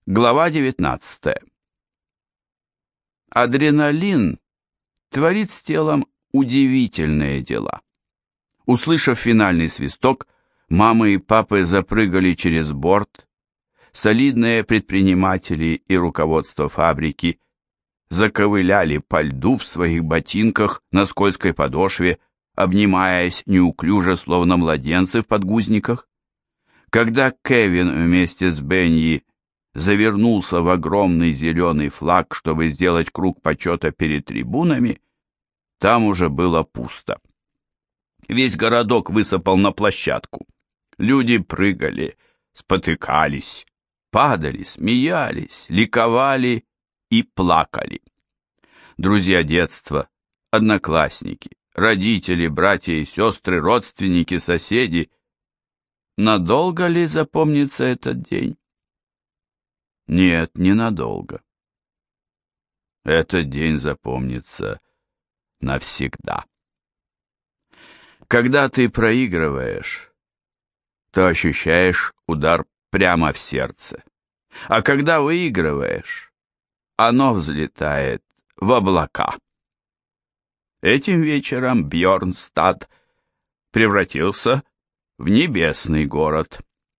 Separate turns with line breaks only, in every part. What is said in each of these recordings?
Глава 19. Адреналин творит с телом удивительные дела. Услышав финальный свисток, мамы и папы запрыгали через борт, солидные предприниматели и руководство фабрики заковыляли по льду в своих ботинках на скользкой подошве, обнимаясь неуклюже, словно младенцы в подгузниках. Когда Кевин вместе с Бенни завернулся в огромный зеленый флаг, чтобы сделать круг почета перед трибунами, там уже было пусто. Весь городок высыпал на площадку. Люди прыгали, спотыкались, падали, смеялись, ликовали и плакали. Друзья детства, одноклассники, родители, братья и сестры, родственники, соседи. Надолго ли запомнится этот день? Нет, ненадолго. Этот день запомнится навсегда. Когда ты проигрываешь, то ощущаешь удар прямо в сердце. А когда выигрываешь, оно взлетает в облака. Этим вечером Бьорнстад превратился в небесный город.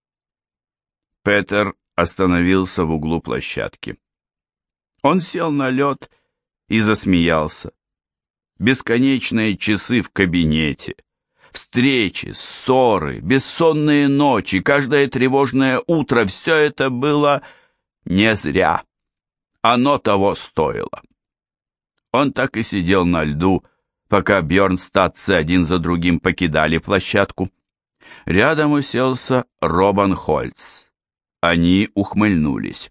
Петер остановился в углу площадки. Он сел на лед и засмеялся. Бесконечные часы в кабинете, встречи, ссоры, бессонные ночи, каждое тревожное утро — все это было не зря. Оно того стоило. Он так и сидел на льду, пока бьорнстадцы один за другим покидали площадку. Рядом уселся Робан Хольц. Они ухмыльнулись.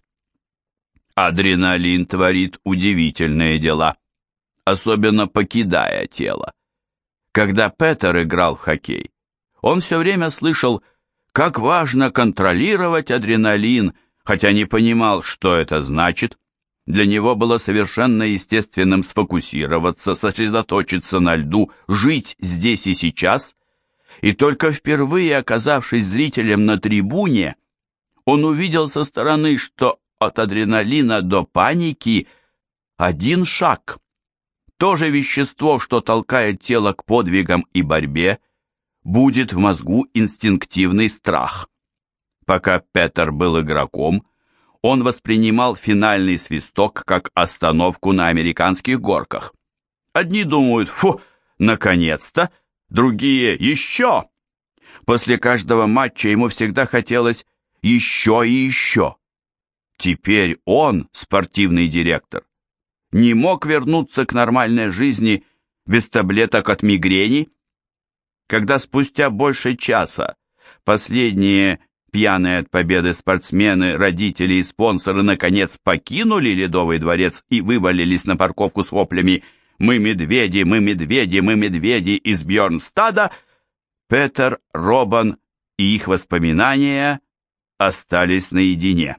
Адреналин творит удивительные дела, особенно покидая тело. Когда Петер играл в хоккей, он все время слышал, как важно контролировать адреналин, хотя не понимал, что это значит. Для него было совершенно естественным сфокусироваться, сосредоточиться на льду, жить здесь и сейчас, и только впервые, оказавшись зрителем на трибуне, он увидел со стороны, что от адреналина до паники один шаг. То же вещество, что толкает тело к подвигам и борьбе, будет в мозгу инстинктивный страх. Пока Петер был игроком, он воспринимал финальный свисток как остановку на американских горках. Одни думают: «Фу, наконец-то!», другие: «Еще!». После каждого матча ему всегда хотелось еще и еще. Теперь он, спортивный директор, не мог вернуться к нормальной жизни без таблеток от мигрени. Когда спустя больше часа последние пьяные от победы спортсмены, родители и спонсоры наконец покинули Ледовый дворец и вывалились на парковку с воплями «Мы медведи, мы медведи, мы медведи» из Бьорнстада, Петер, Робан и их воспоминания остались наедине.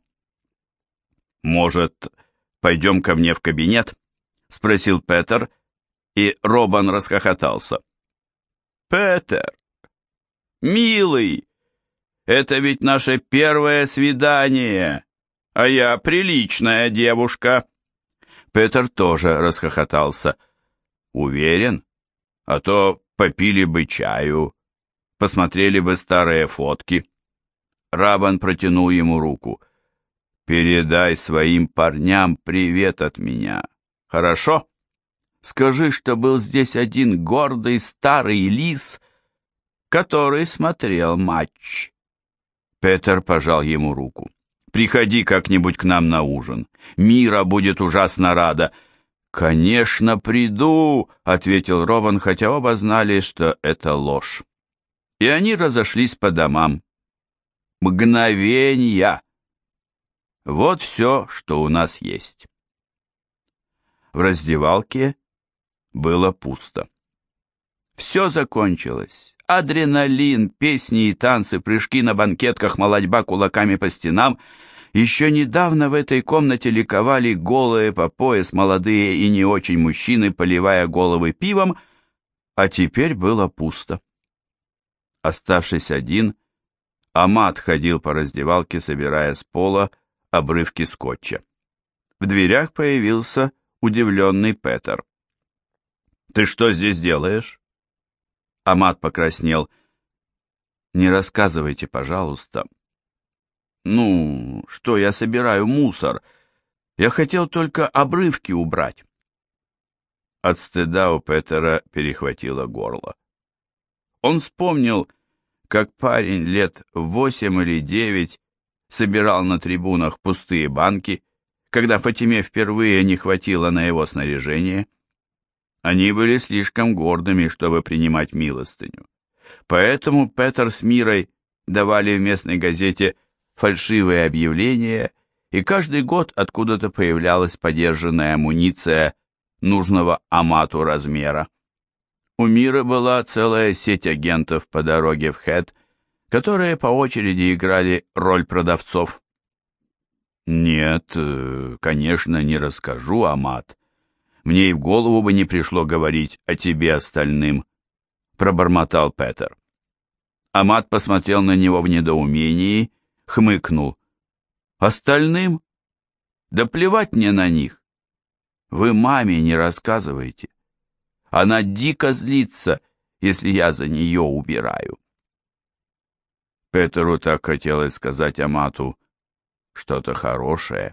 «Может, пойдем ко мне в кабинет?» — спросил Петер, и Робан расхохотался. «Петер, милый, это ведь наше первое свидание, а я приличная девушка». Петер тоже расхохотался. «Уверен? А то попили бы чаю, посмотрели бы старые фотки». Робан протянул ему руку. «Передай своим парням привет от меня, хорошо? Скажи, что был здесь один гордый старый лис, который смотрел матч». Петер пожал ему руку. «Приходи как-нибудь к нам на ужин. Мира будет ужасно рада». «Конечно, приду», — ответил Робан, хотя оба знали, что это ложь. И они разошлись по домам. Мгновенья. Вот все, что у нас есть. В раздевалке было пусто. Все закончилось. Адреналин, песни и танцы, прыжки на банкетках, молотьба кулаками по стенам. Еще недавно в этой комнате ликовали голые по пояс молодые и не очень мужчины, поливая головы пивом, а теперь было пусто. Оставшись один, Амат ходил по раздевалке, собирая с пола обрывки скотча. В дверях появился удивленный Петер. «Ты что здесь делаешь?» Амат покраснел. «Не рассказывайте, пожалуйста». «Ну, что, я собираю мусор. Я хотел только обрывки убрать». От стыда у Петера перехватило горло. Он вспомнил, как парень лет 8 или 9 собирал на трибунах пустые банки, когда Фатиме впервые не хватило на его снаряжение. Они были слишком гордыми, чтобы принимать милостыню. Поэтому Петер с Мирой давали в местной газете фальшивые объявления, и каждый год откуда-то появлялась подержанная амуниция нужного Амату размера. У Миры была целая сеть агентов по дороге в Хэт, которые по очереди играли роль продавцов. «Нет, конечно, не расскажу, Амат. Мне и в голову бы не пришло говорить о тебе остальным», — пробормотал Петер. Амат посмотрел на него в недоумении, хмыкнул. «Остальным? Да плевать мне на них. Вы маме не рассказываете. Она дико злится, если я за нее убираю». Петеру так хотелось сказать Амату что-то хорошее.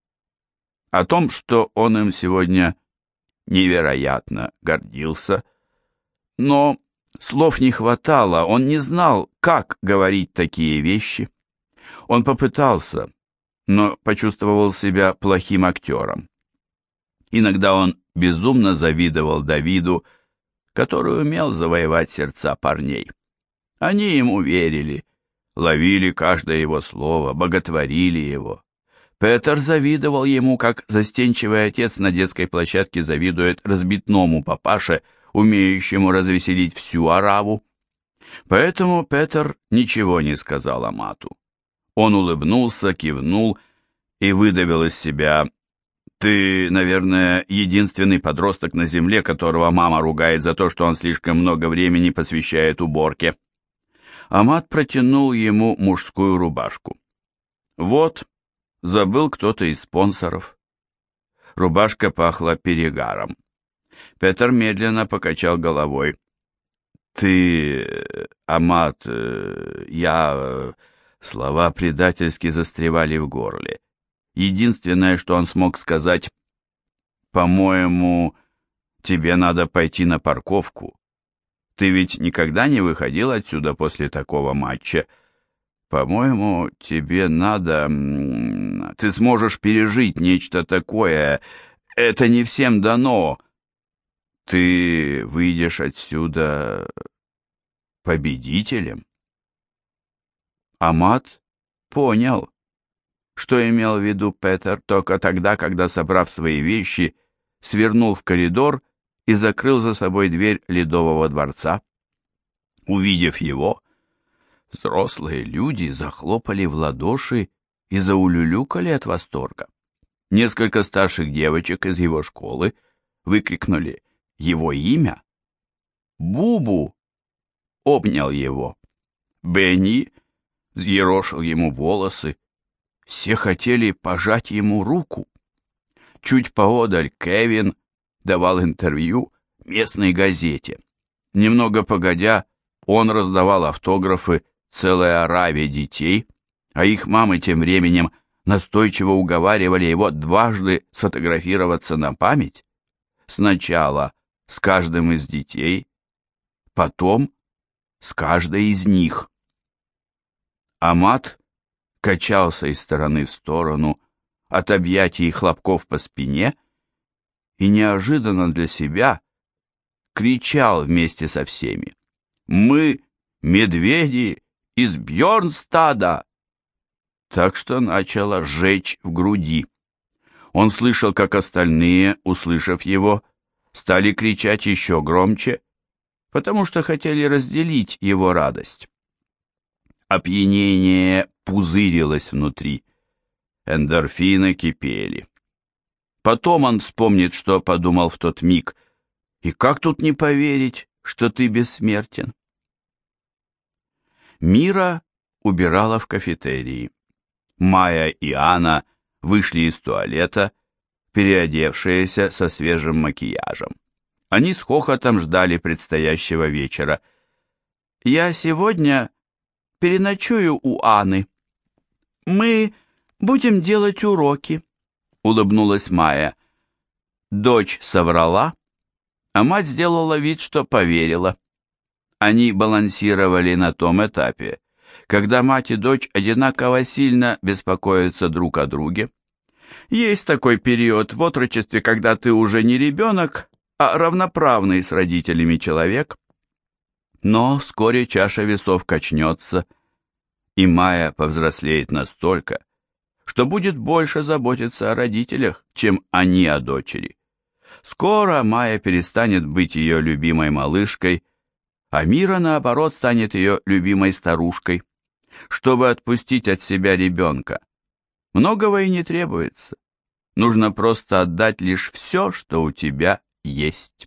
О том, что он им сегодня невероятно гордился, но слов не хватало, он не знал, как говорить такие вещи. Он попытался, но почувствовал себя плохим актером. Иногда он безумно завидовал Давиду, который умел завоевать сердца парней. Они ему верили, ловили каждое его слово, боготворили его. Петер завидовал ему, как застенчивый отец на детской площадке завидует разбитному папаше, умеющему развеселить всю ораву. Поэтому Петер ничего не сказал Амату. Он улыбнулся, кивнул и выдавил из себя: «Ты, наверное, единственный подросток на земле, которого мама ругает за то, что он слишком много времени посвящает уборке». Амат протянул ему мужскую рубашку. «Вот, забыл кто-то из спонсоров». Рубашка пахла перегаром. Петер медленно покачал головой. «Ты, Амат, я...» Слова предательски застревали в горле. Единственное, что он смог сказать: «По-моему, тебе надо пойти на парковку. Ты ведь никогда не выходил отсюда после такого матча. По-моему, тебе надо... Ты сможешь пережить нечто такое. Это не всем дано. Ты выйдешь отсюда победителем». Амат понял, что имел в виду Петер, только тогда, когда, собрав свои вещи, свернул в коридор и закрыл за собой дверь Ледового дворца. Увидев его, взрослые люди захлопали в ладоши и заулюлюкали от восторга. Несколько старших девочек из его школы выкрикнули его имя. Бубу обнял его. Бенни взъерошил ему волосы. Все хотели пожать ему руку. Чуть поодаль Кевин давал интервью местной газете. Немного погодя, он раздавал автографы целой ораве детей, а их мамы тем временем настойчиво уговаривали его дважды сфотографироваться на память. Сначала с каждым из детей, потом с каждой из них. Амат качался из стороны в сторону от объятий и хлопков по спине и неожиданно для себя кричал вместе со всеми: «Мы медведи из Бьорнстада!» Так что начало жечь в груди. Он слышал, как остальные, услышав его, стали кричать еще громче, потому что хотели разделить его радость. Опьянение пузырилось внутри. Эндорфины кипели. Потом он вспомнит, что подумал в тот миг. И как тут не поверить, что ты бессмертен? Мира убирала в кафетерии. Майя и Анна вышли из туалета, переодевшиеся со свежим макияжем. Они с хохотом ждали предстоящего вечера. «Я сегодня переночую у Анны. Мы будем делать уроки», — улыбнулась Майя. Дочь соврала, а мать сделала вид, что поверила. Они балансировали на том этапе, когда мать и дочь одинаково сильно беспокоятся друг о друге. Есть такой период в отрочестве, когда ты уже не ребенок, а равноправный с родителями человек. Но вскоре чаша весов качнется, и Майя повзрослеет настолько, что будет больше заботиться о родителях, чем они о дочери. Скоро Майя перестанет быть ее любимой малышкой, а Мира, наоборот, станет ее любимой старушкой. Чтобы отпустить от себя ребенка, многого и не требуется. Нужно просто отдать лишь все, что у тебя есть.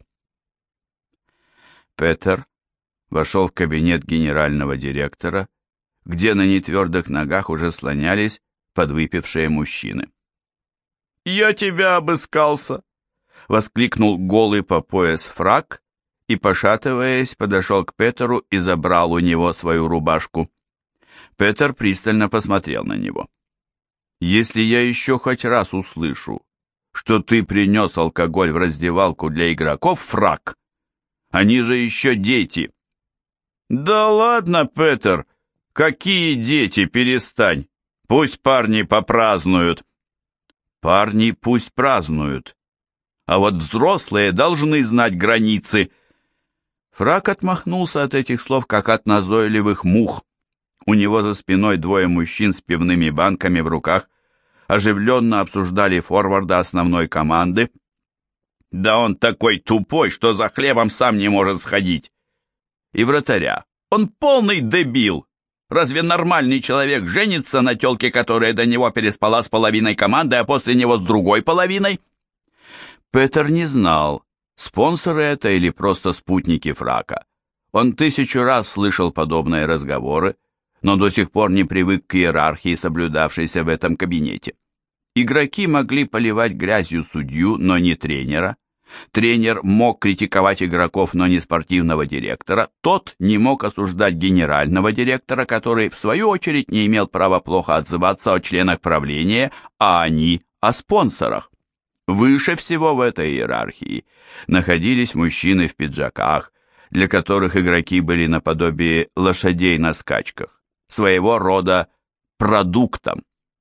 Петер вошел в кабинет генерального директора, где на нетвердых ногах уже слонялись подвыпившие мужчины. «Я тебя обыскался!» — воскликнул голый по пояс фрак и, пошатываясь, подошел к Петеру и забрал у него свою рубашку. Петер пристально посмотрел на него. «Если я еще хоть раз услышу, что ты принес алкоголь в раздевалку для игроков, фрак, они же еще дети». «Да ладно, Петер, какие дети, перестань, пусть парни попразднуют». «Парни пусть празднуют, а вот взрослые должны знать границы». Фрак отмахнулся от этих слов, как от назойливых мух. У него за спиной двое мужчин с пивными банками в руках оживленно обсуждали форварда основной команды. «Да он такой тупой, что за хлебом сам не может сходить!» И вратаря. «Он полный дебил! Разве нормальный человек женится на тёлке, которая до него переспала с половиной команды, а после него с другой половиной?» Петер не знал, спонсоры это или просто спутники фрака. Он 1000 раз слышал подобные разговоры, но до сих пор не привык к иерархии, соблюдавшейся в этом кабинете. Игроки могли поливать грязью судью, но не тренера. Тренер мог критиковать игроков, но не спортивного директора. Тот не мог осуждать генерального директора, который, в свою очередь, не имел права плохо отзываться о членах правления, а они о спонсорах. Выше всего в этой иерархии находились мужчины в пиджаках, для которых игроки были наподобие лошадей на скачках, своего рода продуктом.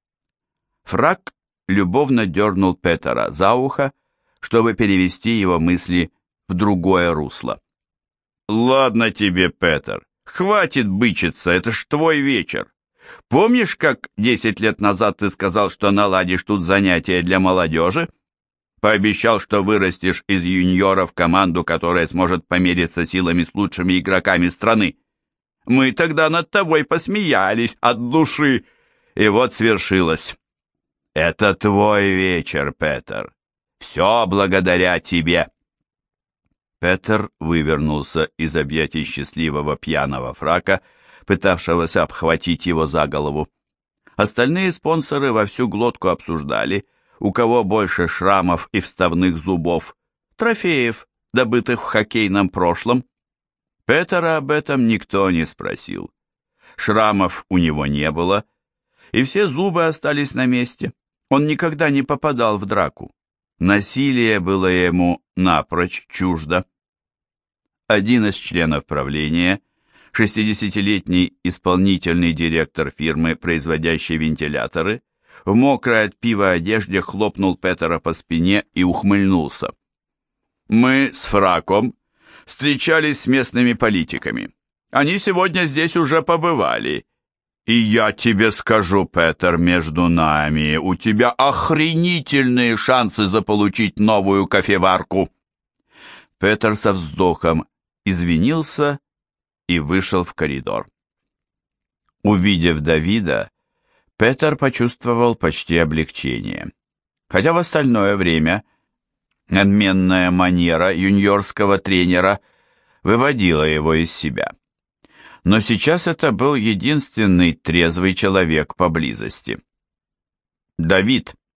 Фрак любовно дернул Петера за ухо, чтобы перевести его мысли в другое русло. «Ладно тебе, Петер, хватит бычиться, это ж твой вечер. Помнишь, как 10 лет назад ты сказал, что наладишь тут занятия для молодежи? Пообещал, что вырастешь из юниоров команду, которая сможет помериться силами с лучшими игроками страны. Мы тогда над тобой посмеялись от души, и вот свершилось. Это твой вечер, Петер. Все благодаря тебе». Петер вывернулся из объятий счастливого пьяного фрака, пытавшегося обхватить его за голову. Остальные спонсоры во всю глотку обсуждали, у кого больше шрамов и вставных зубов, трофеев, добытых в хоккейном прошлом. Петера об этом никто не спросил. Шрамов у него не было, и все зубы остались на месте. Он никогда не попадал в драку. Насилие было ему напрочь чуждо. Один из членов правления, 60-летний исполнительный директор фирмы, производящей вентиляторы, в мокрой от пива одежде хлопнул Петера по спине и ухмыльнулся. «Мы с Фраком встречались с местными политиками. Они сегодня здесь уже побывали. И я тебе скажу, Петер, между нами, у тебя охренительные шансы заполучить новую кофеварку». Петер со вздохом извинился и вышел в коридор. Увидев Давида, Петер почувствовал почти облегчение. Хотя в остальное время надменная манера юниорского тренера выводила его из себя. Но сейчас это был единственный трезвый человек поблизости. «Давид»,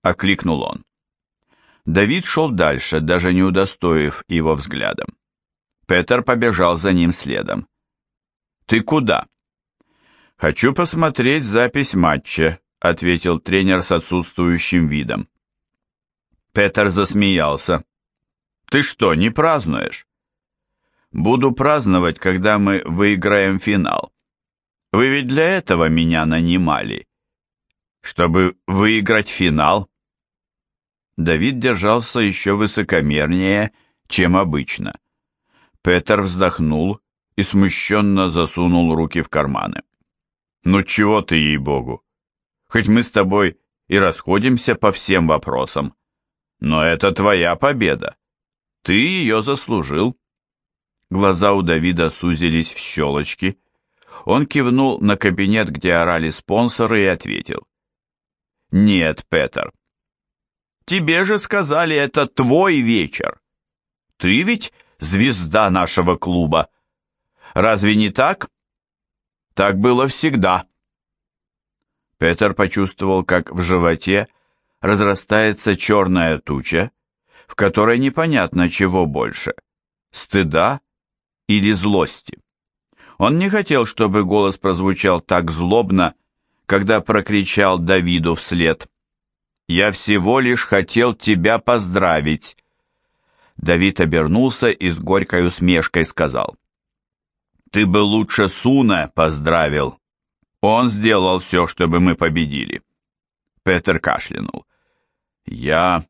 окликнул он. Давид шел дальше, даже не удостоив его взглядом. Петер побежал за ним следом. «Ты куда?» «Хочу посмотреть запись матча», — ответил тренер с отсутствующим видом. Петер засмеялся. «Ты что, не празднуешь?» «Буду праздновать, когда мы выиграем финал. Вы ведь для этого меня нанимали. Чтобы выиграть финал?» Давид держался еще высокомернее, чем обычно. Петер вздохнул и смущенно засунул руки в карманы. «Ну чего ты, ей-богу? Хоть мы с тобой и расходимся по всем вопросам, но это твоя победа. Ты ее заслужил». Глаза у Давида сузились в щелочки. Он кивнул на кабинет, где орали спонсоры, и ответил. «Нет, Петер. Тебе же сказали, это твой вечер. Ты ведь звезда нашего клуба. Разве не так? Так было всегда». Петер почувствовал, как в животе разрастается черная туча, в которой непонятно чего больше – стыда или злости. Он не хотел, чтобы голос прозвучал так злобно, когда прокричал Давиду вслед: «Я всего лишь хотел тебя поздравить». Давид обернулся и с горькой усмешкой сказал: «Ты бы лучше Суне поздравил. Он сделал все, чтобы мы победили». Петер кашлянул. Я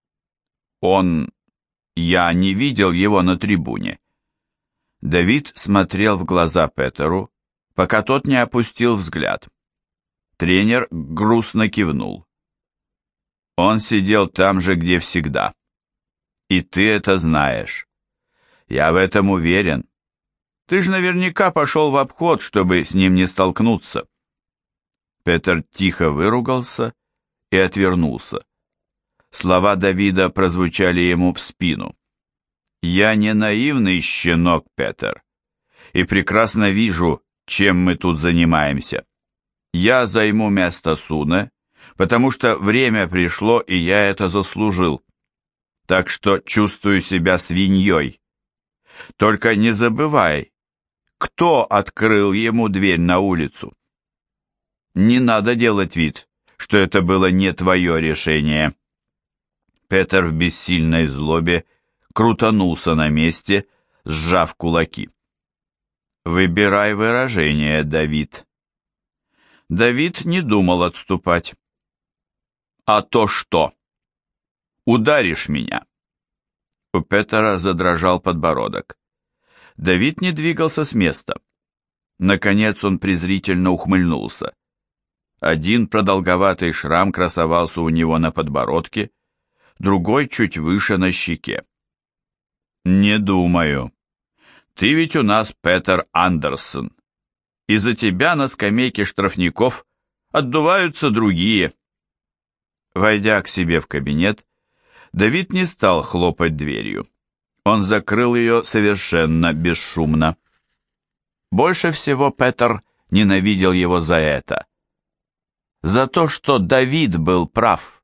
не видел его на трибуне». Давид смотрел в глаза Петеру, пока тот не опустил взгляд. Тренер грустно кивнул. «Он сидел там же, где всегда. И ты это знаешь. Я в этом уверен. Ты же наверняка пошел в обход, чтобы с ним не столкнуться». Петер тихо выругался и отвернулся. Слова Давида прозвучали ему в спину. «Я не наивный щенок, Петер, и прекрасно вижу, чем мы тут занимаемся. Я займу место Суне, потому что время пришло, и я это заслужил. Так что чувствую себя свиньей. Только не забывай, кто открыл ему дверь на улицу. Не надо делать вид, что это было не твое решение». Петер в бессильной злобе крутанулся на месте, сжав кулаки. «Выбирай выражение, Давид». Давид не думал отступать. «А то что? Ударишь меня?» У Петера задрожал подбородок. Давид не двигался с места. Наконец он презрительно ухмыльнулся. Один продолговатый шрам красовался у него на подбородке, другой чуть выше на щеке. «Не думаю. Ты ведь у нас Петер Андерсон. Из-за тебя на скамейке штрафников отдуваются другие». Войдя к себе в кабинет, Давид не стал хлопать дверью. Он закрыл ее совершенно бесшумно. Больше всего Петер ненавидел его за это. За то, что Давид был прав.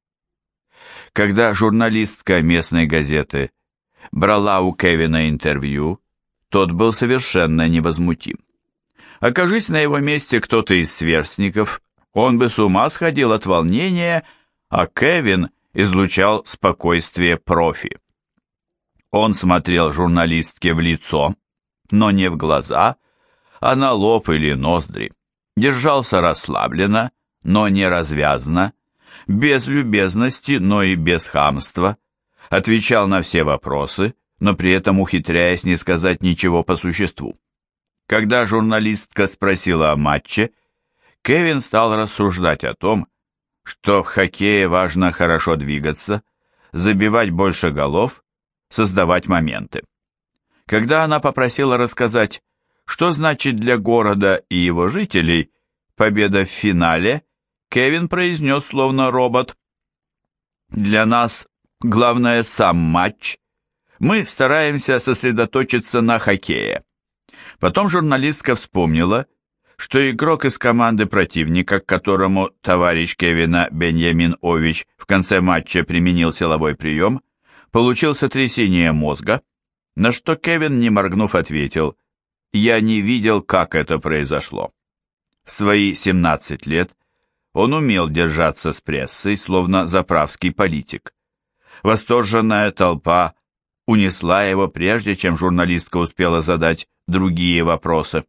Когда журналистка местной газеты брала у Кевина интервью, тот был совершенно невозмутим. Окажись на его месте кто-то из сверстников, он бы с ума сходил от волнения, а Кевин излучал спокойствие профи. Он смотрел журналистке в лицо, но не в глаза, а на лоб или ноздри. Держался расслабленно, но не развязно, без любезности, но и без хамства, отвечал на все вопросы, но при этом ухитряясь не сказать ничего по существу. Когда журналистка спросила о матче, Кевин стал рассуждать о том, что в хоккее важно хорошо двигаться, забивать больше голов, создавать моменты. Когда она попросила рассказать, что значит для города и его жителей победа в финале, Кевин произнес словно робот: «Для нас главное сам матч. Мы стараемся сосредоточиться на хоккее». Потом журналистка вспомнила, что игрок из команды противника, к которому товарищ Кевина Беньямин Ович в конце матча применил силовой прием, получил сотрясение мозга, на что Кевин, не моргнув, ответил: «Я не видел, как это произошло». В свои 17 лет он умел держаться с прессой, словно заправский политик. Восторженная толпа унесла его, прежде чем журналистка успела задать другие вопросы.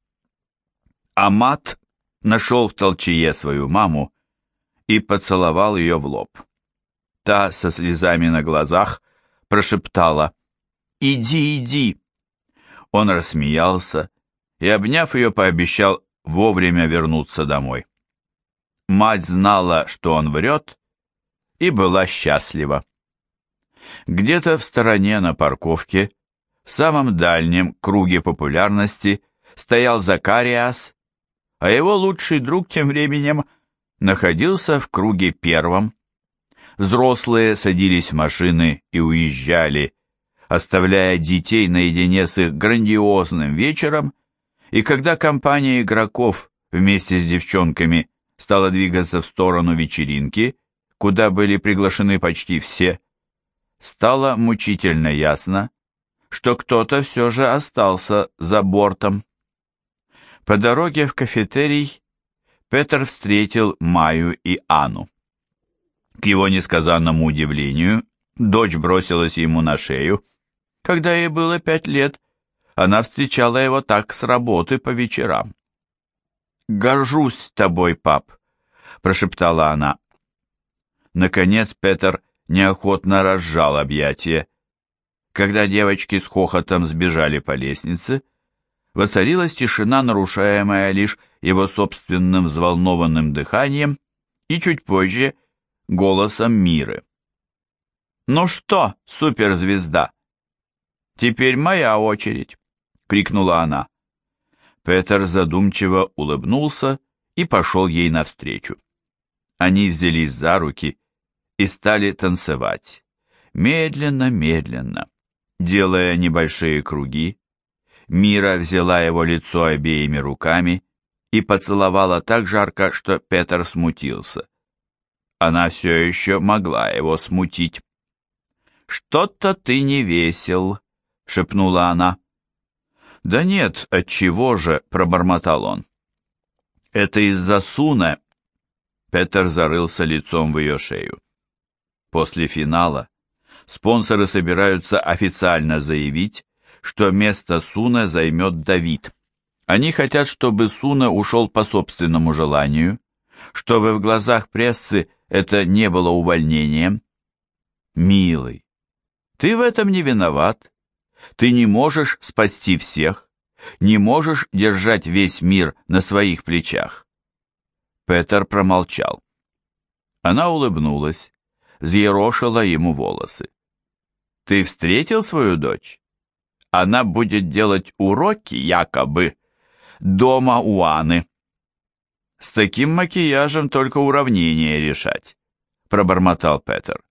Амат нашел в толчее свою маму и поцеловал ее в лоб. Та со слезами на глазах прошептала: «Иди, иди!» Он рассмеялся и, обняв ее, пообещал вовремя вернуться домой. Мать знала, что он врет, и была счастлива. Где-то в стороне на парковке, в самом дальнем круге популярности, стоял Закариас, а его лучший друг тем временем находился в круге первом. Взрослые садились в машины и уезжали, оставляя детей наедине с их грандиозным вечером, и когда компания игроков вместе с девчонками стала двигаться в сторону вечеринки, куда были приглашены почти все, стало мучительно ясно, что кто-то все же остался за бортом. По дороге в кафетерий Петер встретил Майю и Анну. К его несказанному удивлению, дочь бросилась ему на шею. Когда ей было 5 лет, она встречала его так с работы по вечерам. «Горжусь тобой, пап», — прошептала она. Наконец Петер неохотно разжал объятия. Когда девочки с хохотом сбежали по лестнице, воцарилась тишина, нарушаемая лишь его собственным взволнованным дыханием и чуть позже голосом Миры. «Ну что, суперзвезда, теперь моя очередь!» — крикнула она. Петер задумчиво улыбнулся и пошел ей навстречу. Они взялись за руки и стали танцевать, медленно-медленно, делая небольшие круги. Мира взяла его лицо обеими руками и поцеловала так жарко, что Петер смутился. Она все еще могла его смутить. «Что-то ты не весел», — шепнула она. «Да нет, отчего же», — пробормотал он. «Это из-за Суне». Петер зарылся лицом в ее шею. После финала спонсоры собираются официально заявить, что место Суне займет Давид. Они хотят, чтобы Суне ушел по собственному желанию, чтобы в глазах прессы это не было увольнением. Милый, ты в этом не виноват. Ты не можешь спасти всех, не можешь держать весь мир на своих плечах. Петер промолчал. Она улыбнулась, взъерошила ему волосы. Ты встретил свою дочь? Она будет делать уроки, якобы, дома у Анны. С таким макияжем только уравнения решать, пробормотал Петер.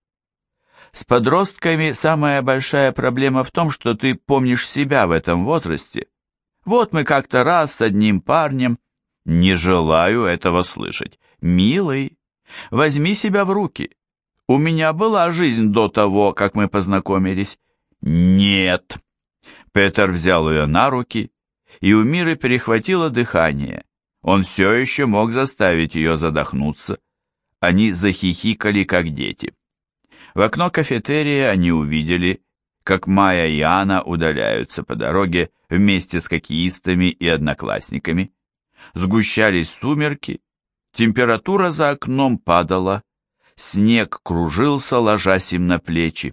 С подростками самая большая проблема в том, что ты помнишь себя в этом возрасте. Вот мы как-то раз с одним парнем... Не желаю этого слышать. Милый, возьми себя в руки. У меня была жизнь до того, как мы познакомились. Нет. Петер взял ее на руки, и у Миры перехватило дыхание. Он все еще мог заставить ее задохнуться. Они захихикали, как дети. В окно кафетерия они увидели, как Майя и Анна удаляются по дороге вместе с хоккеистами и одноклассниками. Сгущались сумерки, температура за окном падала, снег кружился, ложась им на плечи.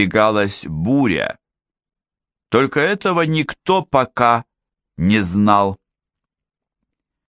Надвигалась буря. Только этого никто пока не знал.